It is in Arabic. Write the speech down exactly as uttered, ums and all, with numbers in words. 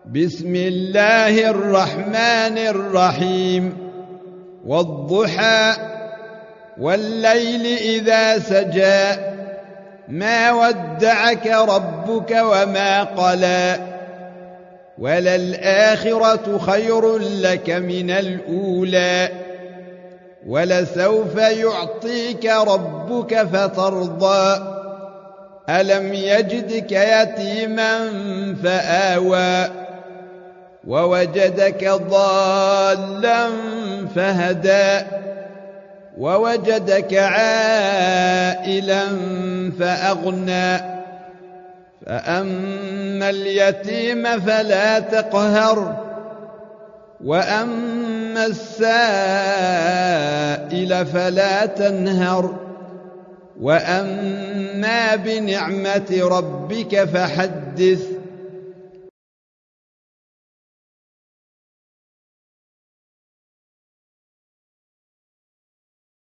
بسم الله الرحمن الرحيم والضحى والليل إذا سجى ما ودعك ربك وما قلى وللآخرة خير لك من الأولى ولسوف يعطيك ربك فترضى ألم يجدك يتيما فآوى ووجدك ضالا فهدى ووجدك عائلا فأغنى فأما اليتيم فلا تقهر وأما السائل فلا تنهر وأما بنعمة ربك فحدث